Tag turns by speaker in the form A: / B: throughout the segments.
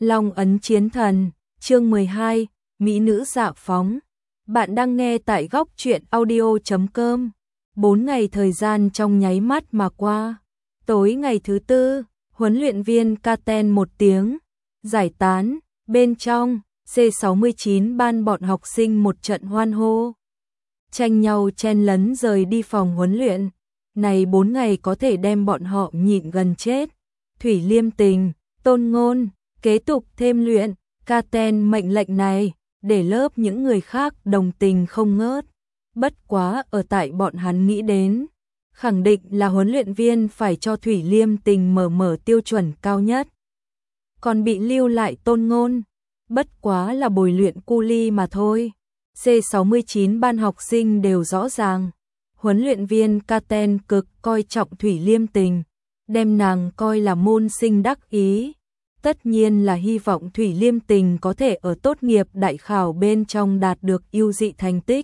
A: Long ấn chiến thần, chương 12, Mỹ nữ dạ phóng. Bạn đang nghe tại góc truyện audio.com. 4 ngày thời gian trong nháy mắt mà qua. Tối ngày thứ tư, huấn luyện viên Katen một tiếng giải tán, bên trong C69 ban bọn học sinh một trận hoan hô. Tranh nhau chen lấn rời đi phòng huấn luyện. Này 4 ngày có thể đem bọn họ nhịn gần chết. Thủy Liêm Tình, Tôn Ngôn kế tục thêm luyện, Katen mệnh lệnh này, để lớp những người khác đồng tình không ngớt. Bất quá ở tại bọn hắn nghĩ đến, khẳng định là huấn luyện viên phải cho Thủy Liêm Tình mở tiêu chuẩn cao nhất. Còn bị lưu lại Tôn Ngôn, bất quá là bồi luyện cu ly mà thôi. C69 ban học sinh đều rõ ràng, huấn luyện viên Katen cực coi trọng Thủy Liêm Tình, đem nàng coi là môn sinh đắc ý. Tất nhiên là hy vọng Thủy Liêm Tình có thể ở tốt nghiệp đại khảo bên trong đạt được ưu dị thành tích.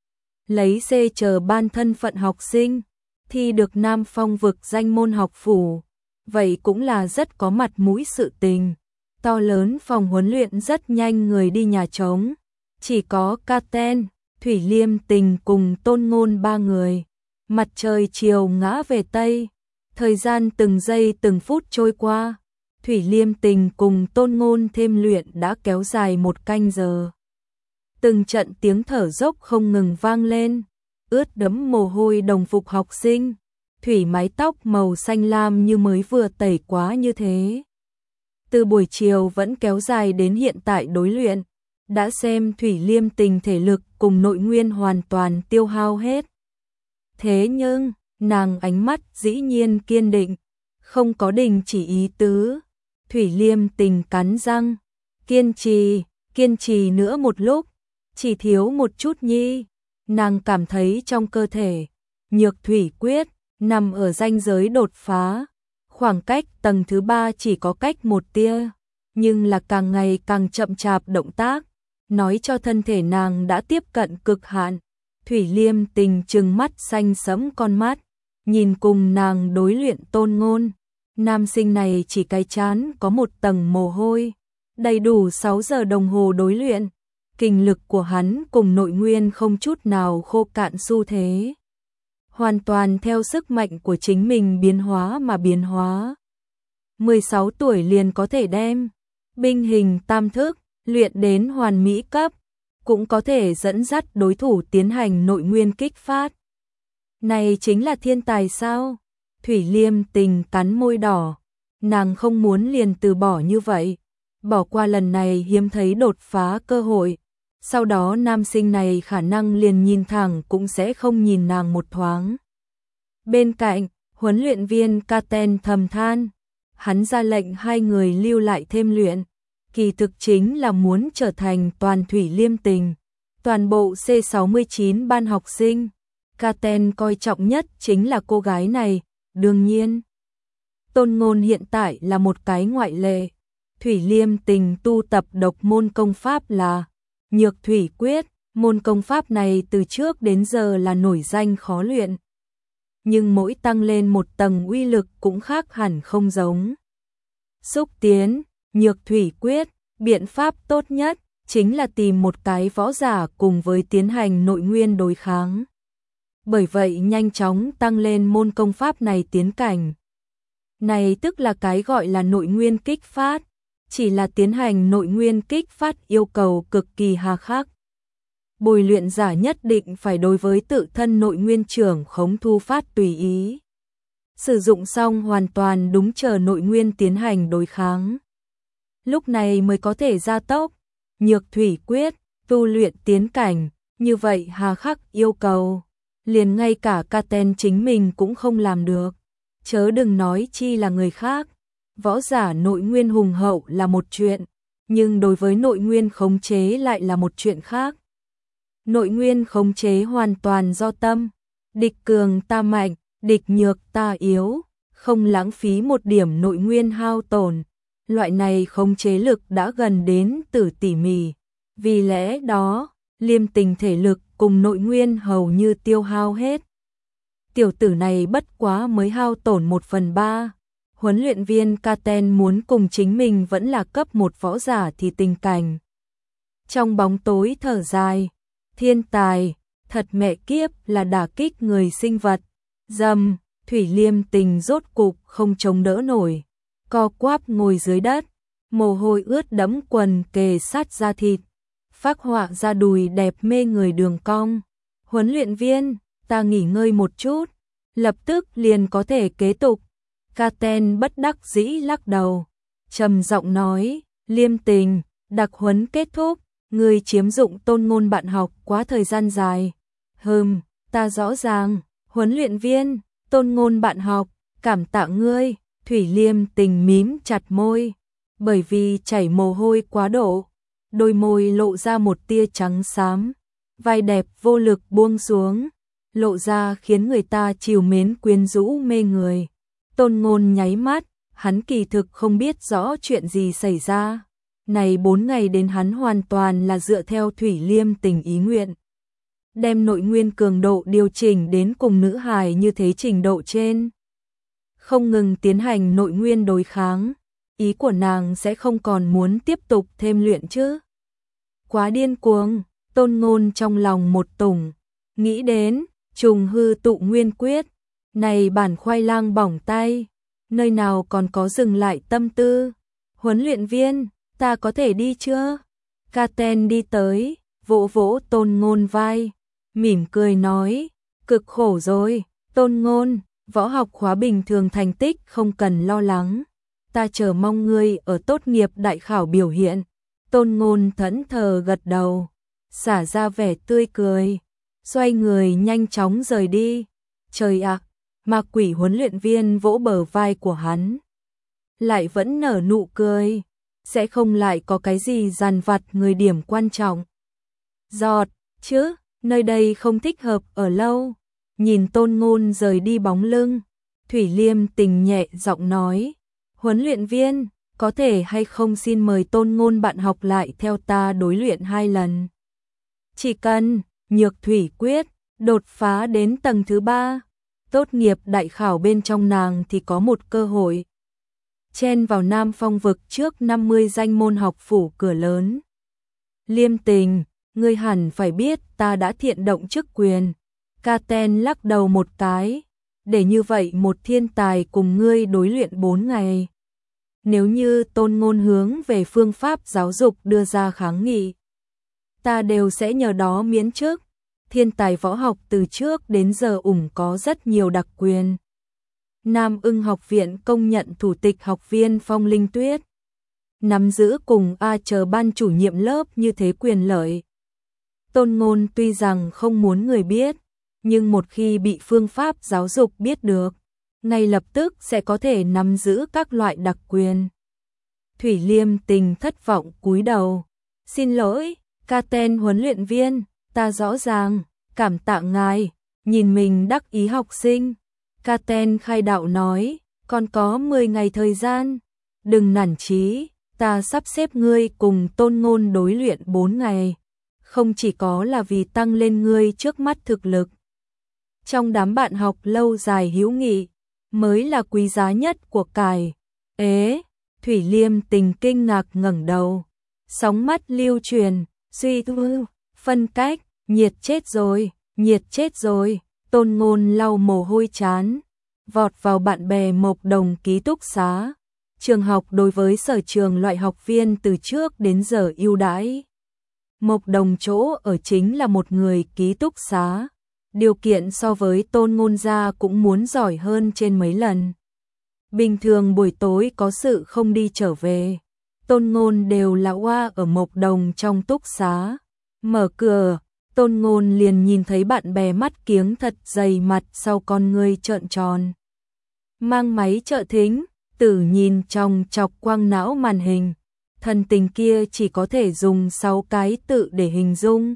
A: Lấy C chờ ban thân phận học sinh, thi được Nam Phong vực danh môn học phủ, vậy cũng là rất có mặt mũi sự tình. To lớn phòng huấn luyện rất nhanh người đi nhà trống, chỉ có Katen, Thủy Liêm Tình cùng Tôn Ngôn ba người. Mặt trời chiều ngã về Tây, thời gian từng giây từng phút trôi qua. Thủy Liêm Tình cùng Tôn Ngôn thêm luyện đã kéo dài 1 canh giờ. Từng trận tiếng thở dốc không ngừng vang lên, ướt đẫm mồ hôi đồng phục học sinh, thủy mái tóc màu xanh lam như mới vừa tẩy quá như thế. Từ buổi chiều vẫn kéo dài đến hiện tại đối luyện, đã xem Thủy Liêm Tình thể lực cùng nội nguyên hoàn toàn tiêu hao hết. Thế nhưng, nàng ánh mắt dĩ nhiên kiên định, không có đình chỉ ý tứ. Thủy Liêm Tình cắn răng, kiên trì nữa một lúc, chỉ thiếu một chút nhi. Nàng cảm thấy trong cơ thể, nhược thủy quyết, nằm ở ranh giới đột phá. Khoảng cách tầng thứ 3 chỉ có cách một tia, nhưng là càng ngày càng chậm chạp động tác, nói cho thân thể nàng đã tiếp cận cực hạn. Thủy Liêm Tình trừng mắt xanh sẫm con mắt, nhìn cùng nàng đối luyện Tôn Ngôn. Nam sinh này chỉ cái chán có một tầng mồ hôi, đầy đủ 6 giờ đồng hồ đối luyện, kinh lực của hắn cùng nội nguyên không chút nào khô cạn xu thế. Hoàn toàn theo sức mạnh của chính mình biến hóa mà biến hóa. 16 tuổi liền có thể đem binh hình tam thức luyện đến hoàn mỹ cấp, cũng có thể dẫn dắt đối thủ tiến hành nội nguyên kích phát. Này chính là thiên tài sao? Thủy Liêm Tình cắn môi đỏ, nàng không muốn liền từ bỏ như vậy, bỏ qua lần này hiếm thấy đột phá cơ hội. Sau đó nam sinh này khả năng liền nhìn thẳng cũng sẽ không nhìn nàng một thoáng. Bên cạnh, huấn luyện viên Katen thầm than, hắn ra lệnh 2 người lưu lại thêm luyện, kỳ thực chính là muốn trở thành toàn Thủy Liêm Tình. Toàn bộ C69 ban học sinh, Katen coi trọng nhất chính là cô gái này, đương nhiên. Tôn Ngôn hiện tại là một cái ngoại lệ. Thủy Liêm Tình tu tập độc môn công pháp là Nhược Thủy Quyết, môn công pháp này từ trước đến giờ là nổi danh khó luyện. Nhưng mỗi tăng lên một tầng uy lực cũng khác hẳn không giống. Xúc tiến, Nhược Thủy Quyết, biện pháp tốt nhất chính là tìm một cái võ giả cùng với tiến hành nội nguyên đối kháng. Bởi vậy nhanh chóng tăng lên môn công pháp này tiến cảnh. Này tức là cái gọi là nội nguyên kích phát, chỉ là tiến hành nội nguyên kích phát yêu cầu cực kỳ hà khắc. Bồi luyện giả nhất định phải đối với tự thân nội nguyên trưởng khống thu phát tùy ý. Sử dụng xong hoàn toàn đúng chờ nội nguyên tiến hành đối kháng. Lúc này mới có thể gia tốc, Nhược Thủy Quyết, tu luyện tiến cảnh, như vậy hà khắc yêu cầu. Liền ngay cả Katen chính mình cũng không làm được, chớ đừng nói chi là người khác. Võ giả nội nguyên hùng hậu là một chuyện, nhưng đối với nội nguyên khống chế lại là một chuyện khác. Nội nguyên khống chế hoàn toàn do tâm, địch cường ta mạnh, địch nhược ta yếu, không lãng phí một điểm nội nguyên hao tổn. Loại này khống chế lực đã gần đến từ tỉ mỉ, vì lẽ đó, Liêm Tình thể lực cùng nội nguyên hầu như tiêu hao hết. Tiểu tử này bất quá mới hao tổn 1/3. huấn luyện viên Katen muốn cùng chính mình vẫn là cấp 1 võ giả thì tình cảnh. Trong bóng tối thở dài, thiên tài, thật mẹ kiếp là đả kích người sinh vật. Dầm, Thủy Liêm Tình rốt cục không chống đỡ nổi, co quắp ngồi dưới đất, mồ hôi ướt đẫm quần kề sát da thịt, phác họa ra đùi đẹp mê người đường cong. Huấn luyện viên, ta nghỉ ngơi một chút, lập tức liền có thể kế tục. Katen bất đắc dĩ lắc đầu, trầm giọng nói, Liêm Tình, đặc huấn kết thúc, ngươi chiếm dụng Tôn Ngôn bạn học quá thời gian dài. Ta rõ ràng, huấn luyện viên, Tôn Ngôn bạn học, cảm tạ ngươi. Thủy Liêm Tình mím chặt môi, bởi vì chảy mồ hôi quá độ, đôi môi lộ ra một tia trắng xám, vai đẹp vô lực buông xuống, lộ ra khiến người ta trìu mến quyến rũ mê người. Tôn Ngôn nháy mắt, hắn kỳ thực không biết rõ chuyện gì xảy ra. Này 4 ngày đến hắn hoàn toàn là dựa theo Thủy Liêm Tình ý nguyện, đem nội nguyên cường độ điều chỉnh đến cùng nữ hài như thế trình độ trên, không ngừng tiến hành nội nguyên đối kháng. Ý của nàng sẽ không còn muốn tiếp tục thêm luyện chứ? Quá điên cuồng. Tôn Ngôn trong lòng một tủng, nghĩ đến trùng hư tụ nguyên quyết, này bản khoai lang bỏng tay, nơi nào còn có dừng lại tâm tư. Huấn luyện viên, ta có thể đi chưa? Katen đi tới, vỗ vỗ Tôn Ngôn vai, mỉm cười nói, cực khổ rồi, Tôn Ngôn, võ học khóa bình thường thành tích không cần lo lắng, ta chờ mong ngươi ở tốt nghiệp đại khảo biểu hiện. Tôn Ngôn thẫn thờ gật đầu, xả ra vẻ tươi cười, xoay người nhanh chóng rời đi. Trời ạ, ma quỷ huấn luyện viên vỗ bờ vai của hắn, lại vẫn nở nụ cười, sẽ không lại có cái gì dằn vặt người điểm quan trọng. Giọt, chứ, nơi đây không thích hợp ở lâu. Nhìn Tôn Ngôn rời đi bóng lưng, Thủy Liêm Tình nhẹ giọng nói, huấn luyện viên, có thể hay không xin mời Tôn Ngôn bạn học lại theo ta đối luyện 2 lần. Chỉ cần Nhược Thủy Quyết đột phá đến tầng thứ 3, tốt nghiệp đại khảo bên trong nàng thì có một cơ hội chen vào Nam Phong vực trước 50 danh môn học phủ cửa lớn. Liêm Tình, ngươi hẳn phải biết ta đã thiện động chức quyền. Katen lắc đầu một cái, để như vậy một thiên tài cùng ngươi đối luyện 4 ngày. Nếu như Tôn Ngôn hướng về phương pháp giáo dục đưa ra kháng nghị, ta đều sẽ nhờ đó miễn chức. Thiên tài võ học từ trước đến giờ có rất nhiều đặc quyền. Nam Ưng học viện công nhận thủ tịch học viên Phong Linh Tuyết, nắm giữ cùng chờ ban chủ nhiệm lớp như thế quyền lợi. Tôn Ngôn tuy rằng không muốn người biết, nhưng một khi bị phương pháp giáo dục biết được, ngay lập tức sẽ có thể nắm giữ các loại đặc quyền. Thủy Liêm Tình thất vọng cúi đầu, xin lỗi, Katen huấn luyện viên, ta rõ ràng, cảm tạ ngài. Nhìn mình đắc ý học sinh, Katen khai đạo nói, còn có 10 ngày thời gian, đừng nản chí, ta sắp xếp ngươi cùng Tôn Ngôn đối luyện 4 ngày, không chỉ có là vì tăng lên ngươi trước mắt thực lực. Trong đám bạn học lâu dài hữu nghị, mới là quý giá nhất của cải. Ế, Thủy Liêm Tình kinh ngạc ngẩng đầu, sóng mắt lưu truyền, suy tư, phân cách, nhiệt chết rồi, nhiệt chết rồi. Tôn Ngôn lau mồ hôi trán, vọt vào bạn bè Mộc Đồng ký túc xá. Trường học đối với sở trường loại học viên từ trước đến giờ ưu đãi. Mộc Đồng chỗ ở chính là một người ký túc xá, điều kiện so với Tôn Ngôn gia cũng muốn giỏi hơn trên mấy lần. Bình thường buổi tối có sự không đi trở về, Tôn Ngôn đều là oa ở Mộc Đồng trong túc xá. Mở cửa, Tôn Ngôn liền nhìn thấy bạn bè mắt kiếng thật dày mặt sau con ngươi trợn tròn. Mang máy trợ thính, tử nhìn trong chọc quang não màn hình, thần tình kia chỉ có thể dùng 6 cái tự để hình dung.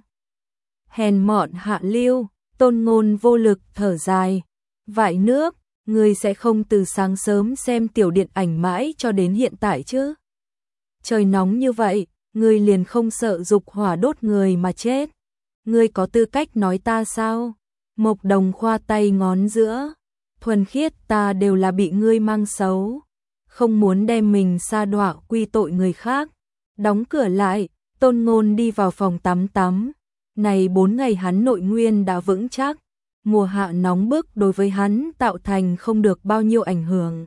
A: Hèn mọn hạ lưu. Tôn Ngôn vô lực thở dài, vại nước, ngươi sẽ không từ sáng sớm xem tiểu điện ảnh mãi cho đến hiện tại chứ? Trời nóng như vậy, ngươi liền không sợ dục hỏa đốt người mà chết? Ngươi có tư cách nói ta sao? Mộc Đồng khoa tay ngón giữa, thuần khiết ta đều là bị ngươi mang xấu. không muốn đem mình sa đọa quy tội người khác. Đóng cửa lại, Tôn Ngôn đi vào phòng tắm. Này 4 ngày hắn nội nguyên đã vững chắc, mùa hạ nóng bức đối với hắn tạo thành không được bao nhiêu ảnh hưởng.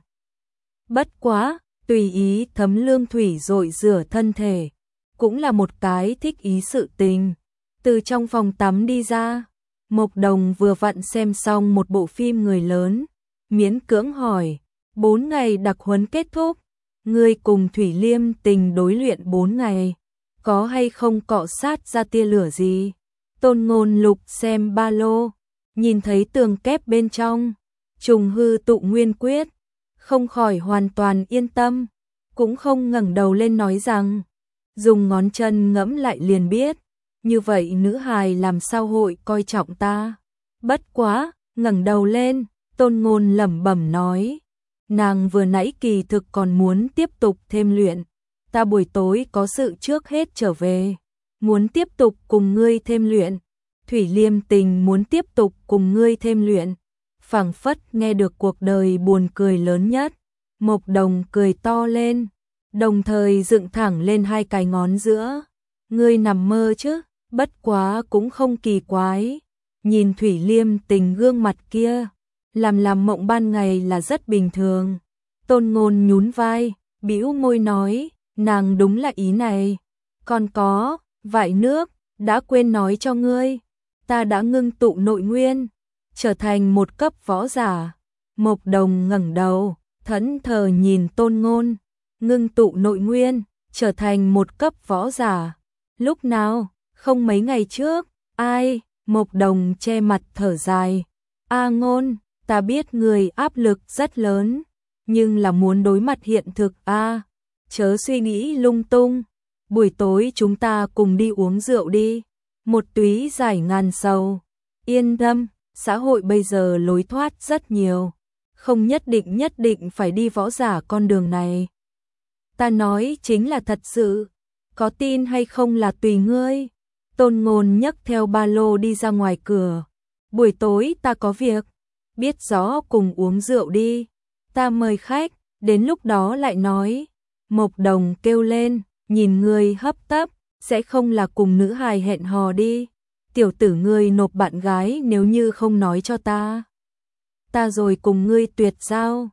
A: Bất quá, tùy ý thấm lương thủy rội rửa thân thể, cũng là một cái thích ý sự tình. Từ trong phòng tắm đi ra, Mộc Đồng vừa vặn xem xong một bộ phim người lớn, miễn cưỡng hỏi, 4 ngày đặc huấn kết thúc, ngươi cùng Thủy Liêm Tình đối luyện 4 ngày, có hay không cọ sát ra tia lửa gì? Tôn Ngôn lục xem ba lô, nhìn thấy tường kép bên trong, trùng hư tụ nguyên quyết, không khỏi hoàn toàn yên tâm, cũng không ngẩng đầu lên nói rằng, dùng ngón chân ngẫm lại liền biết, như vậy nữ hài làm sao hội coi trọng ta. Bất quá, ngẩng đầu lên, Tôn Ngôn lẩm bẩm nói, nàng vừa nãy kỳ thực còn muốn tiếp tục thêm luyện, ta buổi tối có sự trước hết trở về, muốn tiếp tục cùng ngươi thêm luyện. Thủy Liêm Tình muốn tiếp tục cùng ngươi thêm luyện. Phảng phất nghe được cuộc đời buồn cười lớn nhất, Mộc Đồng cười to lên, đồng thời dựng thẳng lên hai cái ngón giữa. Ngươi nằm mơ chứ, bất quá cũng không kỳ quái. Nhìn Thủy Liêm Tình gương mặt kia, làm mộng ban ngày là rất bình thường. Tôn Ngôn nhún vai, bĩu môi nói, nàng đúng là ý này. Còn có, vại nước, đã quên nói cho ngươi, ta đã ngưng tụ nội nguyên, trở thành một cấp võ giả. Mộc Đồng ngẩng đầu, thẫn thờ nhìn Tôn Ngôn, ngưng tụ nội nguyên, trở thành một cấp võ giả. Lúc nào? Không mấy ngày trước. Ai? Mộc Đồng che mặt thở dài. A Ngôn, ta biết người áp lực rất lớn, nhưng là muốn đối mặt hiện thực a. Chớ suy nghĩ lung tung. Buổi tối chúng ta cùng đi uống rượu đi, một túy giải ngàn sầu. Yên tâm, xã hội bây giờ lối thoát rất nhiều, không nhất định phải đi võ giả con đường này. Ta nói chính là thật sự, có tin hay không là tùy ngươi. Tôn Ngôn nhấc theo ba lô đi ra ngoài cửa. Buổi tối ta có việc, biết rõ cùng uống rượu đi, ta mời khách, đến lúc đó lại nói. Mộc Đồng kêu lên, nhìn ngươi hấp tấp, sẽ không là cùng nữ hài hẹn hò đi. Tiểu tử ngươi nộp bạn gái nếu như không nói cho ta. Ta rồi cùng ngươi tuyệt giao.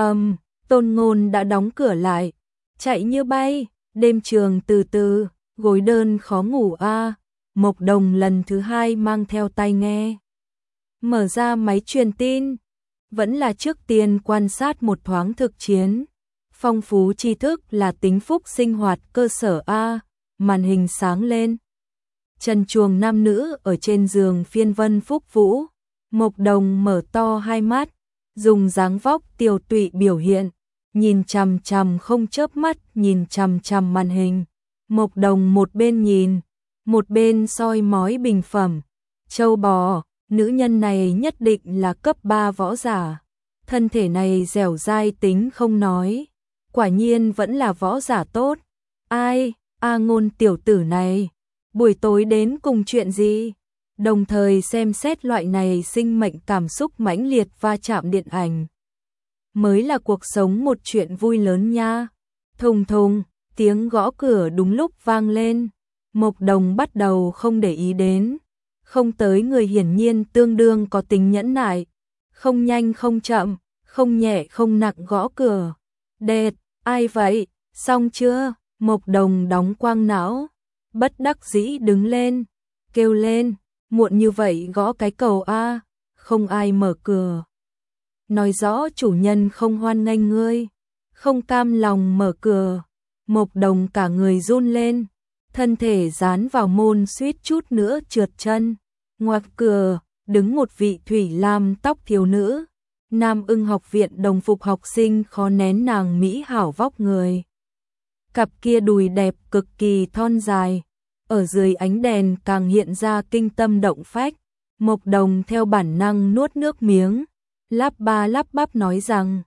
A: Tôn Ngôn đã đóng cửa lại, chạy như bay, đêm trường từ từ, gối đơn khó ngủ a. Mộc Đồng lần thứ hai mang theo tai nghe, mở ra máy truyền tin, vẫn là trước tiên quan sát một thoáng thực chiến. Phong phú tri thức là tính phúc sinh hoạt cơ sở a. Màn hình sáng lên, trần truồng nam nữ ở trên giường phiên vân phúc vũ. Mộc Đồng mở to hai mắt, dùng dáng vóc tiều tụy biểu hiện, nhìn chằm chằm không chớp mắt nhìn chằm chằm màn hình. Mộc Đồng một bên nhìn, một bên soi mói bình phẩm. Châu bò, nữ nhân này nhất định là cấp 3 võ giả. Thân thể này dẻo dai tính không nói, quả nhiên vẫn là võ giả tốt. Ai? A Ngôn tiểu tử này, buổi tối đến cùng chuyện gì? Đồng thời xem xét loại này sinh mệnh cảm xúc mãnh liệt va chạm điện ảnh. Mới là cuộc sống một chuyện vui lớn nha. Thùng thùng, tiếng gõ cửa đúng lúc vang lên. Mộc Đồng bắt đầu không để ý đến. Không tới người hiển nhiên tương đương có tính nhẫn nại. Không nhanh không chậm, không nhẹ không nặng gõ cửa. Đệt, ai vậy? Xong chưa? Mộc Đồng đóng quang não, bất đắc dĩ đứng lên, kêu lên, muộn như vậy gõ cái cầu a, không ai mở cửa. Nói rõ chủ nhân không hoan nghênh ngươi, không cam lòng mở cửa. Mộc Đồng cả người run lên, thân thể dán vào môn suýt chút nữa trượt chân. Ngoặt cửa, đứng một vị thủy lam tóc thiếu nữ, Nam Ưng học viện đồng phục học sinh khó nén nàng mỹ hảo vóc người. Cặp kia đùi đẹp cực kỳ thon dài, ở dưới ánh đèn càng hiện ra kinh tâm động phách. Mộc Đồng theo bản năng nuốt nước miếng, lắp ba lắp bắp nói rằng,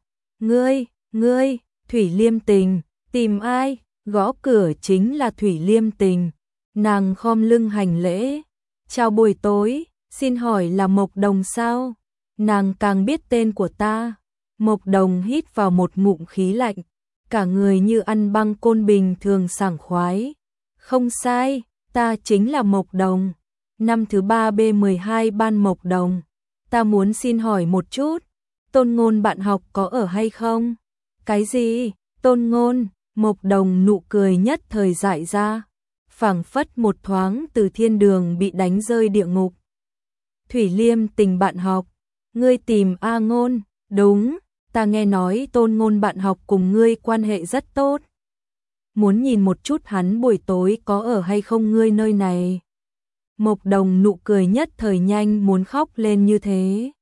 A: ngươi, Thủy Liêm Tình, tìm ai? Gõ cửa chính là Thủy Liêm Tình. Nàng khom lưng hành lễ, chào buổi tối, xin hỏi là Mộc Đồng sao? Nàng càng biết tên của ta. Mộc Đồng hít vào một ngụm khí lạnh, cả người như ăn băng côn bình thường sảng khoái. Không sai, ta chính là Mộc Đồng, năm thứ 3B12 ban Mộc Đồng. Ta muốn xin hỏi một chút, Tôn Ngôn bạn học có ở hay không? Cái gì? Tôn Ngôn? Mộc Đồng nụ cười nhất thời dại ra, phảng phất một thoáng từ thiên đường bị đánh rơi địa ngục. Thủy Liêm Tình bạn học, ngươi tìm A Ngôn? Đúng, ta nghe nói Tôn Ngôn bạn học cùng ngươi quan hệ rất tốt. Muốn nhìn một chút hắn buổi tối có ở hay không ngươi nơi này. Mộc Đồng nụ cười nhất thời nhanh muốn khóc lên như thế.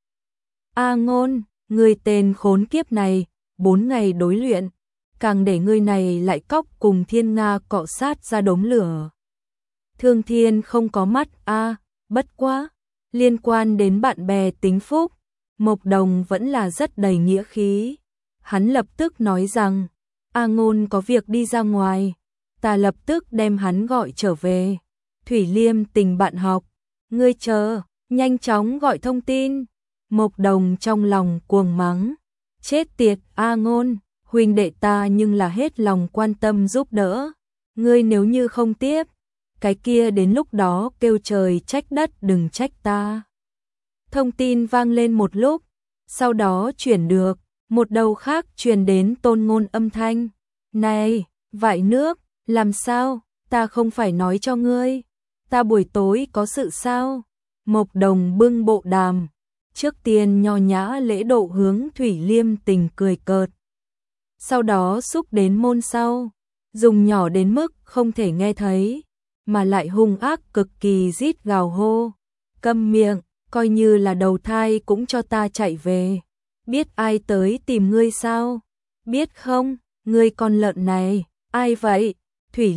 A: A Ngôn, ngươi tên khốn kiếp này, 4 ngày đối luyện, càng để ngươi này lại cóc cùng Thiên Nga cọ sát ra đống lửa. Thương Thiên không có mắt a, bất quá, liên quan đến bạn bè tính phúc, Mộc Đồng vẫn là rất đầy nghĩa khí. Hắn lập tức nói rằng, A Ngôn có việc đi ra ngoài, ta lập tức đem hắn gọi trở về. Thủy Liêm Tình bạn học, ngươi chờ, nhanh chóng gọi thông tin. Mộc Đồng trong lòng cuồng mắng, chết tiệt A Ngôn, huynh đệ ta nhưng là hết lòng quan tâm giúp đỡ. Ngươi nếu như không tiếp, cái kia đến lúc đó kêu trời trách đất đừng trách ta. Thông tin vang lên một lúc, sau đó chuyển được, một đầu khác truyền đến Tôn Ngôn âm thanh. Này, vại nước, làm sao, ta không phải nói cho ngươi, ta buổi tối có sự sao? Mộc Đồng bưng bộ đàm, trước tiên nho nhã lễ độ hướng Thủy Liêm Tình cười cợt. Sau đó xúc đến môn sau, dùng nhỏ đến mức không thể nghe thấy, mà lại hung ác cực kỳ rít gào hô. Câm miệng, coi như là đầu thai cũng cho ta chạy về. Biết ai tới tìm ngươi sao? Biết không, ngươi con lợn này, ai vậy? Thủy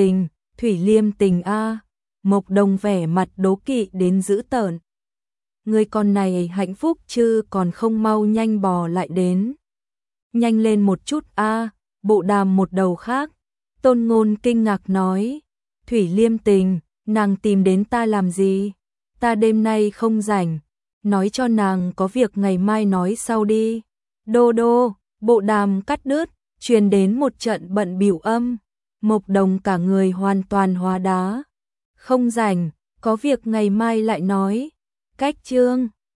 A: Liêm Tình a. Mộc Đồng vẻ mặt đố kỵ đến dữ tợn. Ngươi con này hạnh phúc chứ còn không mau nhanh bò lại đến. Nhanh lên một chút a. Bộ đàm một đầu khác, Tôn Ngôn kinh ngạc nói, Thủy Liêm Tình, nàng tìm đến ta làm gì? Ta đêm nay không rảnh, nói cho nàng có việc ngày mai nói sau đi. Đô đô, bộ đàm cắt đứt, truyền đến một trận bận bịu âm. Mộc Đồng cả người hoàn toàn hóa đá. Không rảnh, có việc ngày mai lại nói. Cách chương